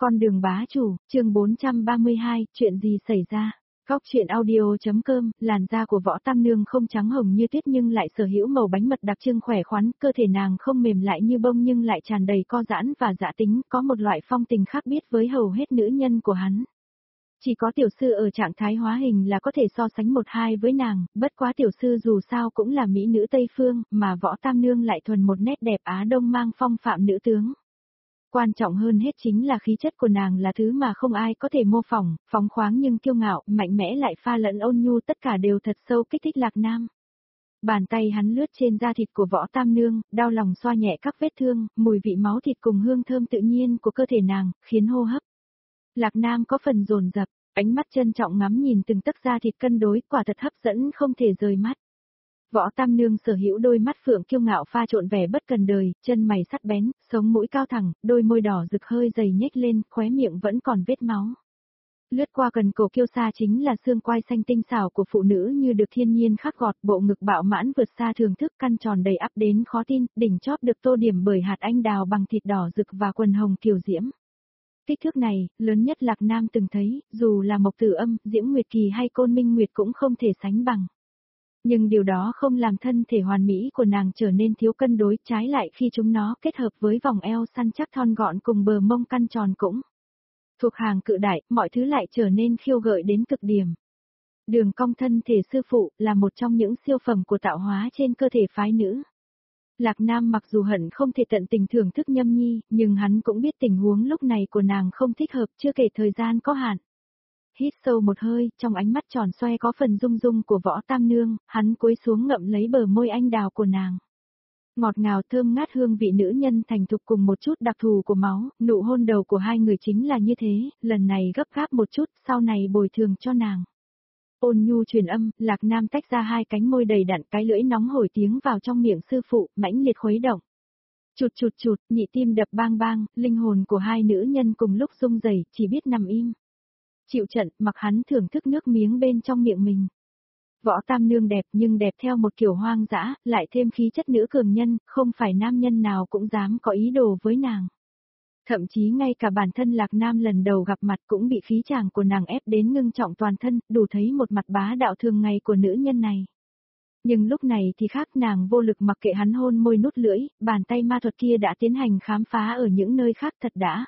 Con đường bá chủ, chương 432, chuyện gì xảy ra? Góc truyện audio.com, làn da của Võ Tam Nương không trắng hồng như tuyết nhưng lại sở hữu màu bánh mật đặc trưng khỏe khoắn, cơ thể nàng không mềm lại như bông nhưng lại tràn đầy co giãn và dã tính, có một loại phong tình khác biệt với hầu hết nữ nhân của hắn. Chỉ có tiểu sư ở trạng thái hóa hình là có thể so sánh một hai với nàng, bất quá tiểu sư dù sao cũng là mỹ nữ Tây Phương, mà Võ Tam Nương lại thuần một nét đẹp Á Đông mang phong phạm nữ tướng. Quan trọng hơn hết chính là khí chất của nàng là thứ mà không ai có thể mô phỏng, phóng khoáng nhưng kiêu ngạo, mạnh mẽ lại pha lẫn ôn nhu, tất cả đều thật sâu kích thích Lạc Nam. Bàn tay hắn lướt trên da thịt của Võ Tam Nương, đau lòng xoa nhẹ các vết thương, mùi vị máu thịt cùng hương thơm tự nhiên của cơ thể nàng, khiến hô hấp Lạc Nam có phần dồn dập, ánh mắt trân trọng ngắm nhìn từng tấc da thịt cân đối, quả thật hấp dẫn không thể rời mắt. Võ Tam Nương sở hữu đôi mắt phượng kiêu ngạo pha trộn vẻ bất cần đời, chân mày sắc bén, sống mũi cao thẳng, đôi môi đỏ rực hơi dày nhếch lên, khóe miệng vẫn còn vết máu. Lướt qua cần cổ kiêu sa chính là xương quai xanh tinh xảo của phụ nữ như được thiên nhiên khắc gọt, bộ ngực bạo mãn vượt xa thưởng thức, căn tròn đầy ắp đến khó tin, đỉnh chóp được tô điểm bởi hạt anh đào bằng thịt đỏ rực và quần hồng kiều diễm. Kích thước này, lớn nhất Lạc Nam từng thấy, dù là Mộc Tử Âm, Diễm Nguyệt Kỳ hay Côn Minh Nguyệt cũng không thể sánh bằng. Nhưng điều đó không làm thân thể hoàn mỹ của nàng trở nên thiếu cân đối, trái lại khi chúng nó kết hợp với vòng eo săn chắc thon gọn cùng bờ mông căn tròn cũng thuộc hàng cự đại, mọi thứ lại trở nên khiêu gợi đến cực điểm. Đường cong thân thể sư phụ là một trong những siêu phẩm của tạo hóa trên cơ thể phái nữ. Lạc Nam mặc dù hận không thể tận tình thưởng thức Nhâm Nhi, nhưng hắn cũng biết tình huống lúc này của nàng không thích hợp, chưa kể thời gian có hạn. Hít sâu một hơi, trong ánh mắt tròn xoe có phần rung rung của Võ Tam Nương, hắn cúi xuống ngậm lấy bờ môi anh đào của nàng. Ngọt ngào thơm ngát hương vị nữ nhân thành thục cùng một chút đặc thù của máu, nụ hôn đầu của hai người chính là như thế, lần này gấp gáp một chút, sau này bồi thường cho nàng. Ôn nhu truyền âm, Lạc Nam tách ra hai cánh môi đầy đặn, cái lưỡi nóng hổi tiếng vào trong miệng sư phụ, mãnh liệt khuấy động. Chụt chụt chụt, nhị tim đập bang bang, linh hồn của hai nữ nhân cùng lúc rung rẩy, chỉ biết nằm im. Chịu trận, mặc hắn thưởng thức nước miếng bên trong miệng mình. Võ Tam Nương đẹp nhưng đẹp theo một kiểu hoang dã, lại thêm khí chất nữ cường nhân, không phải nam nhân nào cũng dám có ý đồ với nàng. Thậm chí ngay cả bản thân Lạc Nam lần đầu gặp mặt cũng bị khí chàng của nàng ép đến ngưng trọng toàn thân, đủ thấy một mặt bá đạo thường ngày của nữ nhân này. Nhưng lúc này thì khác, nàng vô lực mặc kệ hắn hôn môi nút lưỡi, bàn tay ma thuật kia đã tiến hành khám phá ở những nơi khác thật đã.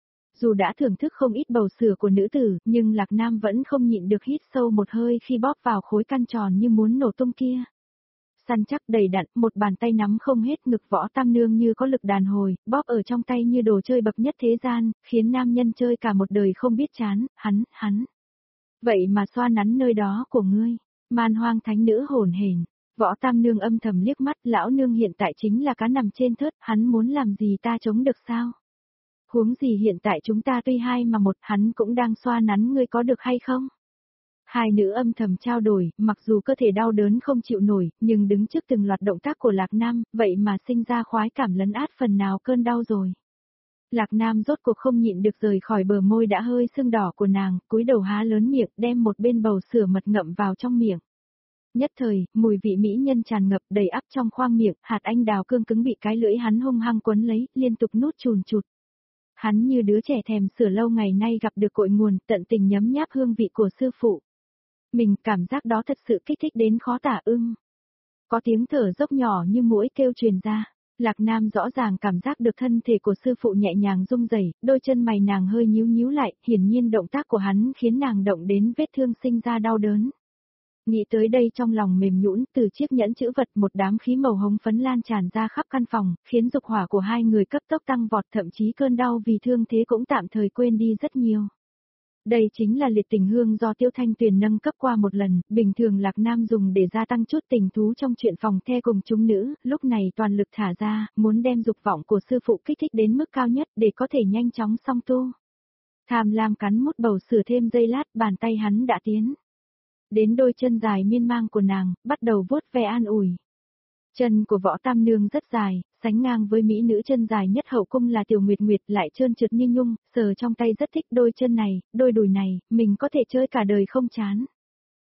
Dù đã thưởng thức không ít bầu sữa của nữ tử, nhưng Lạc Nam vẫn không nhịn được hít sâu một hơi khi bóp vào khối căn tròn như muốn nổ tung kia. Săn chắc đầy đặn, một bàn tay nắm không hết ngực Võ Tam Nương như có lực đàn hồi, bóp ở trong tay như đồ chơi bậc nhất thế gian, khiến nam nhân chơi cả một đời không biết chán, hắn. Vậy mà xoa nắn nơi đó của ngươi, man hoang thánh nữ hồn hển. Võ Tam Nương âm thầm liếc mắt, lão nương hiện tại chính là cá nằm trên thớt, hắn muốn làm gì ta chống được sao? Huống gì hiện tại chúng ta tuy hai mà một, hắn cũng đang xoa nắn ngươi có được hay không? Hai nữ âm thầm trao đổi, mặc dù cơ thể đau đớn không chịu nổi, nhưng đứng trước từng loạt động tác của Lạc Nam, vậy mà sinh ra khoái cảm lấn át phần nào cơn đau rồi. Lạc Nam rốt cuộc không nhịn được rời khỏi bờ môi đã hơi sưng đỏ của nàng, cúi đầu há lớn miệng, đem một bên bầu sữa mật ngậm vào trong miệng. Nhất thời, mùi vị mỹ nhân tràn ngập đầy ắp trong khoang miệng, hạt anh đào cương cứng bị cái lưỡi hắn hung hăng quấn lấy, liên tục nuốt chùn chụt. Hắn như đứa trẻ thèm sữa lâu ngày nay gặp được cội nguồn, tận tình nhấm nháp hương vị của sư phụ. Mình cảm giác đó thật sự kích thích đến khó tả ưng. Có tiếng thở dốc nhỏ như muỗi kêu truyền ra. Lạc Nam rõ ràng cảm giác được thân thể của sư phụ nhẹ nhàng rung rẩy, đôi chân mày nàng hơi nhíu nhíu lại, hiển nhiên động tác của hắn khiến nàng động đến vết thương sinh ra đau đớn. Nghĩ tới đây trong lòng mềm nhũn, từ chiếc nhẫn chữ vật một đám khí màu hồng phấn lan tràn ra khắp căn phòng, khiến dục hỏa của hai người cấp tốc tăng vọt, thậm chí cơn đau vì thương thế cũng tạm thời quên đi rất nhiều. Đây chính là liệt tình hương do Tiêu Thanh Tuyền nâng cấp qua một lần, bình thường Lạc Nam dùng để gia tăng chút tình thú trong chuyện phòng the cùng chúng nữ, lúc này toàn lực thả ra, muốn đem dục vọng của sư phụ kích thích đến mức cao nhất để có thể nhanh chóng song tu. Tham lam cắn mút bầu sữa thêm giây lát, bàn tay hắn đã tiến đến đôi chân dài miên man của nàng, bắt đầu vuốt ve an ủi. Chân của Võ Tam Nương rất dài, sánh ngang với mỹ nữ chân dài nhất hậu cung là Tiểu Nguyệt Nguyệt, lại trơn trượt như nhung, sờ trong tay rất thích đôi chân này, đôi đùi này, mình có thể chơi cả đời không chán.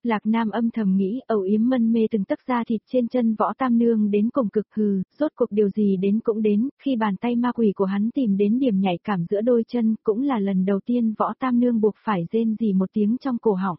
Lạc Nam âm thầm nghĩ, âu yếm mân mê từng tấc da thịt trên chân Võ Tam Nương đến cùng cực hừ, rốt cuộc điều gì đến cũng đến, khi bàn tay ma quỷ của hắn tìm đến điểm nhạy cảm giữa đôi chân, cũng là lần đầu tiên Võ Tam Nương buộc phải rên rỉ một tiếng trong cổ họng.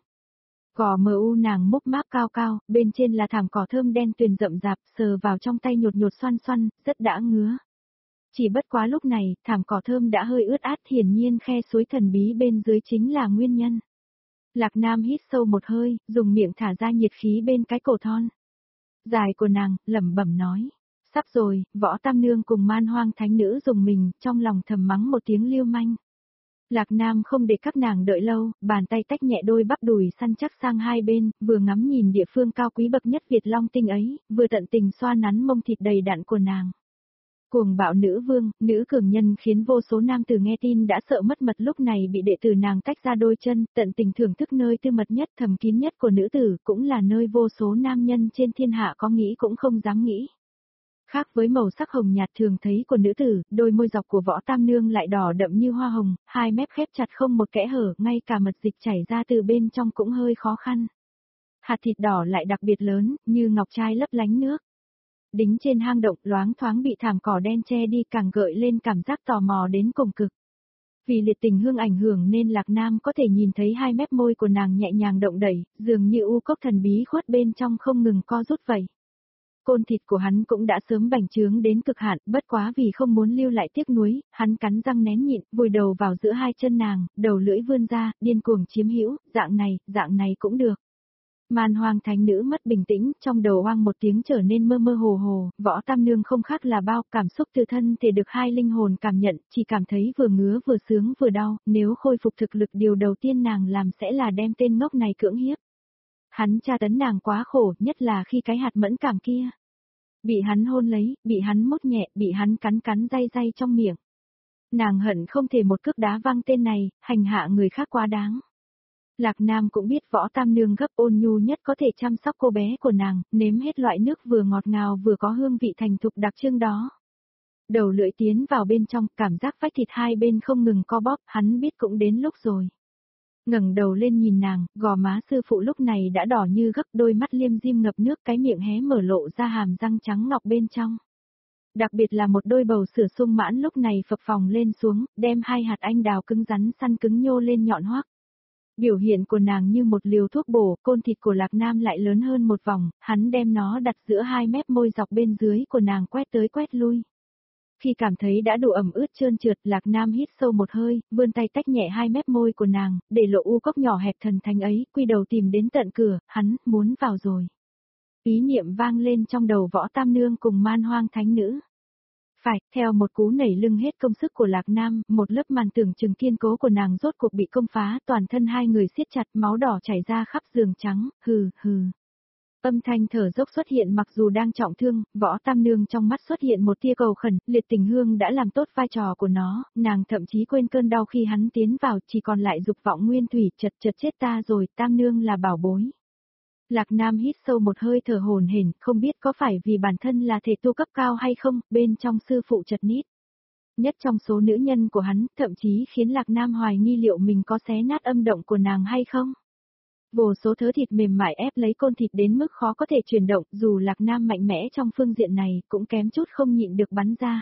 Cỏ mờ u nàng múc máp cao cao, bên trên là thảm cỏ thơm đen tuyền rậm rạp, sờ vào trong tay nhột nhột xoăn xoăn, rất đã ngứa. Chỉ bất quá lúc này, thảm cỏ thơm đã hơi ướt át, hiển nhiên khe suối thần bí bên dưới chính là nguyên nhân. Lạc Nam hít sâu một hơi, dùng miệng thả ra nhiệt khí bên cái cổ thon dài của nàng, lẩm bẩm nói. Sắp rồi, Võ Tam Nương cùng Man Hoang Thánh Nữ dùng mình, trong lòng thầm mắng một tiếng lưu manh. Lạc Nam không để các nàng đợi lâu, bàn tay tách nhẹ đôi bắp đùi săn chắc sang hai bên, vừa ngắm nhìn địa phương cao quý bậc nhất Việt Long Tinh ấy, vừa tận tình xoa nắn mông thịt đầy đặn của nàng. Cuồng bạo nữ vương, nữ cường nhân khiến vô số nam tử nghe tin đã sợ mất mật, lúc này bị đệ tử nàng tách ra đôi chân, tận tình thưởng thức nơi tư mật nhất thầm kín nhất của nữ tử, cũng là nơi vô số nam nhân trên thiên hạ có nghĩ cũng không dám nghĩ. Khác với màu sắc hồng nhạt thường thấy của nữ tử, đôi môi dọc của Võ Tam Nương lại đỏ đậm như hoa hồng, hai mép khép chặt không một kẽ hở, ngay cả mật dịch chảy ra từ bên trong cũng hơi khó khăn. Hạt thịt đỏ lại đặc biệt lớn, như ngọc trai lấp lánh nước. Đính trên hang động loáng thoáng bị thảm cỏ đen che đi, càng gợi lên cảm giác tò mò đến cùng cực. Vì liệt tình hương ảnh hưởng nên Lạc Nam có thể nhìn thấy hai mép môi của nàng nhẹ nhàng động đẩy, dường như u cốc thần bí khuất bên trong không ngừng co rút vậy. Côn thịt của hắn cũng đã sớm bành trướng đến cực hạn, bất quá vì không muốn lưu lại tiếc nuối, hắn cắn răng nén nhịn, vùi đầu vào giữa hai chân nàng, đầu lưỡi vươn ra, điên cuồng chiếm hữu, dạng này cũng được. Man Hoang Thánh Nữ mất bình tĩnh, trong đầu oang một tiếng trở nên mơ mơ hồ hồ, Võ Tam Nương không khác là bao, cảm xúc từ thân thể được hai linh hồn cảm nhận, chỉ cảm thấy vừa ngứa vừa sướng vừa đau, nếu khôi phục thực lực điều đầu tiên nàng làm sẽ là đem tên ngốc này cưỡng hiếp. Hắn tra tấn nàng quá khổ, nhất là khi cái hạt mẫn cảm kia. Bị hắn hôn lấy, bị hắn mút nhẹ, bị hắn cắn cắn day day trong miệng. Nàng hận không thể một cước đá văng tên này, hành hạ người khác quá đáng. Lạc Nam cũng biết Võ Tam Nương gấp ôn nhu nhất có thể chăm sóc cô bé của nàng, nếm hết loại nước vừa ngọt ngào vừa có hương vị thành thục đặc trưng đó. Đầu lưỡi tiến vào bên trong, cảm giác vách thịt hai bên không ngừng co bóp, hắn biết cũng đến lúc rồi. Ngẩng đầu lên nhìn nàng, gò má sư phụ lúc này đã đỏ như gấc, đôi mắt liêm diêm ngập nước, cái miệng hé mở lộ ra hàm răng trắng ngọc bên trong. Đặc biệt là một đôi bầu sữa sung mãn lúc này phập phồng lên xuống, đem hai hạt anh đào cứng rắn săn cứng nhô lên nhọn hoắt. Biểu hiện của nàng như một liều thuốc bổ, côn thịt của Lạc Nam lại lớn hơn một vòng, hắn đem nó đặt giữa hai mép môi dọc bên dưới của nàng quét tới quét lui. Khi cảm thấy đã đủ ẩm ướt trơn trượt, Lạc Nam hít sâu một hơi, vươn tay tách nhẹ hai mép môi của nàng, để lộ u cốc nhỏ hẹp thần thánh ấy, quy đầu tìm đến tận cửa, hắn muốn vào rồi. Ý niệm vang lên trong đầu Võ Tam Nương cùng Man Hoang Thánh Nữ. Phải, theo một cú nảy lưng hết công sức của Lạc Nam, một lớp màn tưởng chừng kiên cố của nàng rốt cuộc bị công phá, toàn thân hai người siết chặt, máu đỏ chảy ra khắp giường trắng, hừ hừ. Âm thanh thở dốc xuất hiện, mặc dù đang trọng thương, Võ Tam Nương trong mắt xuất hiện một tia cầu khẩn, liệt tình hương đã làm tốt vai trò của nó, nàng thậm chí quên cơn đau khi hắn tiến vào, chỉ còn lại dục vọng nguyên thủy, chật chết ta rồi, Tam Nương là bảo bối. Lạc Nam hít sâu một hơi thở hổn hển, không biết có phải vì bản thân là thể tu cấp cao hay không, bên trong sư phụ chật nít. Nhất trong số nữ nhân của hắn, thậm chí khiến Lạc Nam hoài nghi liệu mình có xé nát âm động của nàng hay không. Vô số thớ thịt mềm mại ép lấy côn thịt đến mức khó có thể chuyển động, dù Lạc Nam mạnh mẽ trong phương diện này, cũng kém chút không nhịn được bắn ra.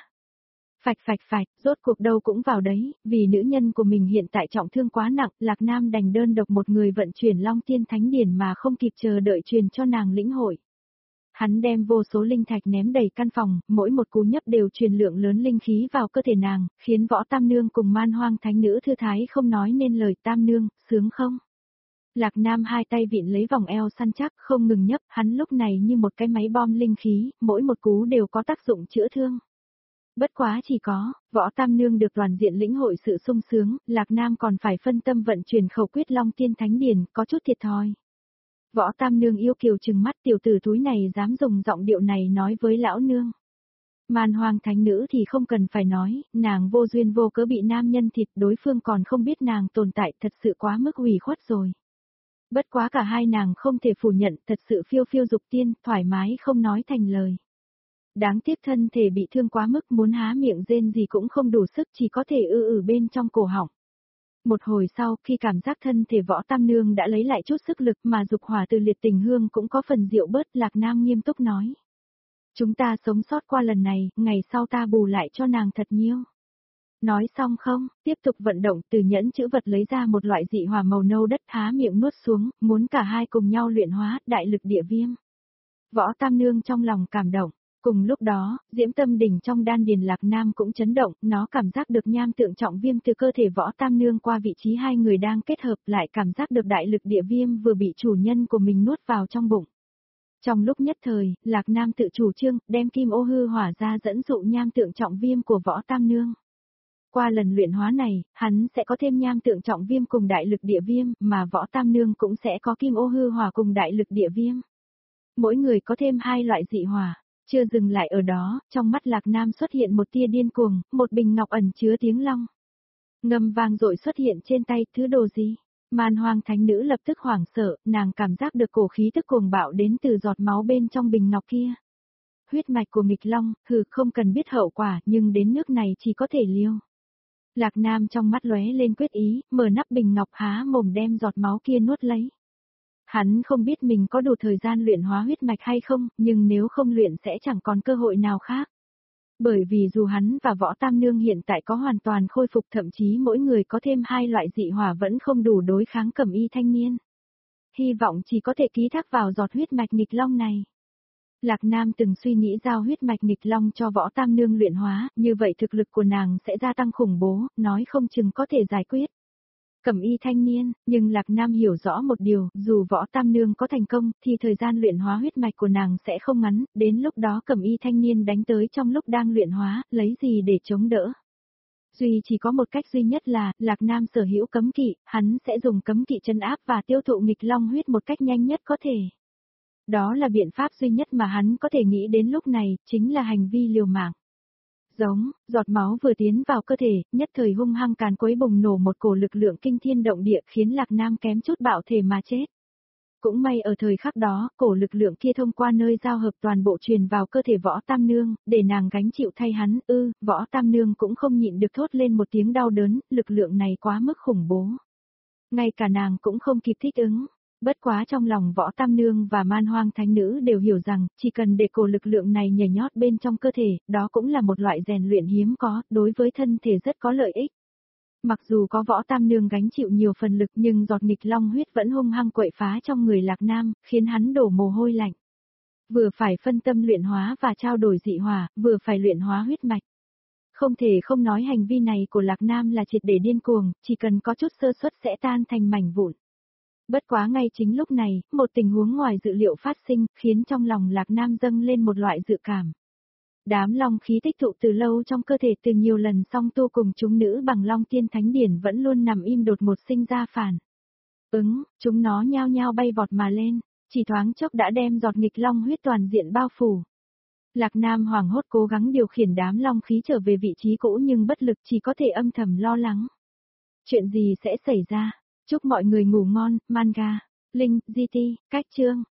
Phạch, rốt cuộc đâu cũng vào đấy, vì nữ nhân của mình hiện tại trọng thương quá nặng, Lạc Nam đành đơn độc một người vận chuyển Long Tiên Thánh Điển mà không kịp chờ đợi truyền cho nàng lĩnh hội. Hắn đem vô số linh thạch ném đầy căn phòng, mỗi một cú nhấp đều truyền lượng lớn linh khí vào cơ thể nàng, khiến Võ Tam Nương cùng Man Hoang Thánh Nữ thư thái không nói nên lời. Tam Nương, sướng không? Lạc Nam hai tay vịn lấy vòng eo săn chắc, không ngừng nhấp, hắn lúc này như một cái máy bom linh khí, mỗi một cú đều có tác dụng chữa thương. Bất quá chỉ có, Võ Tam Nương được toàn diện lĩnh hội sự sung sướng, Lạc Nam còn phải phân tâm vận chuyển khẩu quyết Long Tiên Thánh Điển, có chút thiệt thòi. Võ Tam Nương yêu kiều trừng mắt, tiểu tử thúi này dám dùng giọng điệu này nói với lão nương. Man Hoang Thánh Nữ thì không cần phải nói, nàng vô duyên vô cớ bị nam nhân thịt, đối phương còn không biết nàng tồn tại, thật sự quá mức ủy khuất rồi. Bất quá cả hai nàng không thể phủ nhận, thật sự phiêu phiêu dục tiên, thoải mái không nói thành lời. Đáng tiếc thân thể bị thương quá mức, muốn há miệng rên gì cũng không đủ sức, chỉ có thể bên trong cổ họng. Một hồi sau, khi cảm giác thân thể Võ Tam Nương đã lấy lại chút sức lực mà dục hỏa từ liệt tình hương cũng có phần dịu bớt, Lạc Nam nghiêm túc nói. Chúng ta sống sót qua lần này, ngày sau ta bù lại cho nàng thật nhiêu. Nói xong không, tiếp tục vận động từ nhẫn chữ vật lấy ra một loại dị hỏa màu nâu đất há miệng nuốt xuống, muốn cả hai cùng nhau luyện hóa, đại lực địa viêm. Võ Tam Nương trong lòng cảm động. Cùng lúc đó, diễm tâm đỉnh trong đan điền Lạc Nam cũng chấn động, nó cảm giác được nham tượng trọng viêm từ cơ thể Võ Tam Nương qua vị trí hai người đang kết hợp, lại cảm giác được đại lực địa viêm vừa bị chủ nhân của mình nuốt vào trong bụng. Trong lúc nhất thời, Lạc Nam tự chủ trương, đem kim ô hư hỏa ra dẫn dụ nham tượng trọng viêm của Võ Tam Nương. Qua lần luyện hóa này, hắn sẽ có thêm nham tượng trọng viêm cùng đại lực địa viêm, mà Võ Tam Nương cũng sẽ có kim ô hư hỏa cùng đại lực địa viêm. Mỗi người có thêm hai loại dị hỏa. Chưa dừng lại ở đó, trong mắt Lạc Nam xuất hiện một tia điên cuồng, một bình ngọc ẩn chứa tiếng long. Ngâm vang dội xuất hiện trên tay, thứ đồ gì? Man Hoang thánh nữ lập tức hoảng sợ, nàng cảm giác được cổ khí tức cuồng bạo đến từ giọt máu bên trong bình ngọc kia. Huyết mạch của nghịch long, không cần biết hậu quả, nhưng đến nước này chỉ có thể liêu. Lạc Nam trong mắt lóe lên quyết ý, mở nắp bình ngọc há mồm đem giọt máu kia nuốt lấy. Hắn không biết mình có đủ thời gian luyện hóa huyết mạch hay không, nhưng nếu không luyện sẽ chẳng còn cơ hội nào khác. Bởi vì dù hắn và Võ Tam Nương hiện tại có hoàn toàn khôi phục, thậm chí mỗi người có thêm hai loại dị hỏa vẫn không đủ đối kháng Cẩm Y thanh niên. Hy vọng chỉ có thể ký thác vào giọt huyết mạch nghịch long này. Lạc Nam từng suy nghĩ giao huyết mạch nghịch long cho Võ Tam Nương luyện hóa, như vậy thực lực của nàng sẽ gia tăng khủng bố, nói không chừng có thể giải quyết Cẩm Y thanh niên, nhưng Lạc Nam hiểu rõ một điều, dù Võ Tam Nương có thành công, thì thời gian luyện hóa huyết mạch của nàng sẽ không ngắn, đến lúc đó Cẩm Y thanh niên đánh tới trong lúc đang luyện hóa, lấy gì để chống đỡ. Duy chỉ có một cách duy nhất là, Lạc Nam sở hữu cấm kỵ, hắn sẽ dùng cấm kỵ trấn áp và tiêu thụ nghịch long huyết một cách nhanh nhất có thể. Đó là biện pháp duy nhất mà hắn có thể nghĩ đến lúc này, chính là hành vi liều mạng. Giống, giọt máu vừa tiến vào cơ thể, nhất thời hung hăng càn quấy bùng nổ một cổ lực lượng kinh thiên động địa khiến Lạc Nam kém chút bạo thể mà chết. Cũng may ở thời khắc đó, cổ lực lượng kia thông qua nơi giao hợp toàn bộ truyền vào cơ thể Võ Tam Nương, để nàng gánh chịu thay hắn, Võ Tam Nương cũng không nhịn được thốt lên một tiếng đau đớn, lực lượng này quá mức khủng bố. Ngay cả nàng cũng không kịp thích ứng. Bất quá trong lòng Võ Tam Nương và Man Hoang thánh nữ đều hiểu rằng, chỉ cần để cổ lực lượng này nhảy nhót bên trong cơ thể, đó cũng là một loại rèn luyện hiếm có, đối với thân thể rất có lợi ích. Mặc dù có Võ Tam Nương gánh chịu nhiều phần lực nhưng giọt nghịch long huyết vẫn hung hăng quậy phá trong người Lạc Nam, khiến hắn đổ mồ hôi lạnh. Vừa phải phân tâm luyện hóa và trao đổi dị hỏa, vừa phải luyện hóa huyết mạch. Không thể không nói hành vi này của Lạc Nam là triệt để điên cuồng, chỉ cần có chút sơ suất sẽ tan thành mảnh vụn. Bất quá ngay chính lúc này, một tình huống ngoài dự liệu phát sinh, khiến trong lòng Lạc Nam dâng lên một loại dự cảm. Đám long khí tích tụ từ lâu trong cơ thể từ nhiều lần song tu cùng chúng nữ bằng long tiên thánh điển vẫn luôn nằm im đột ngột sinh ra phản. Chúng nó nhao nhao bay vọt mà lên, chỉ thoáng chốc đã đem giọt nghịch long huyết toàn diện bao phủ. Lạc Nam hoảng hốt cố gắng điều khiển đám long khí trở về vị trí cũ nhưng bất lực, chỉ có thể âm thầm lo lắng. Chuyện gì sẽ xảy ra? Chúc mọi người ngủ ngon, manga, link, GT, cách chương.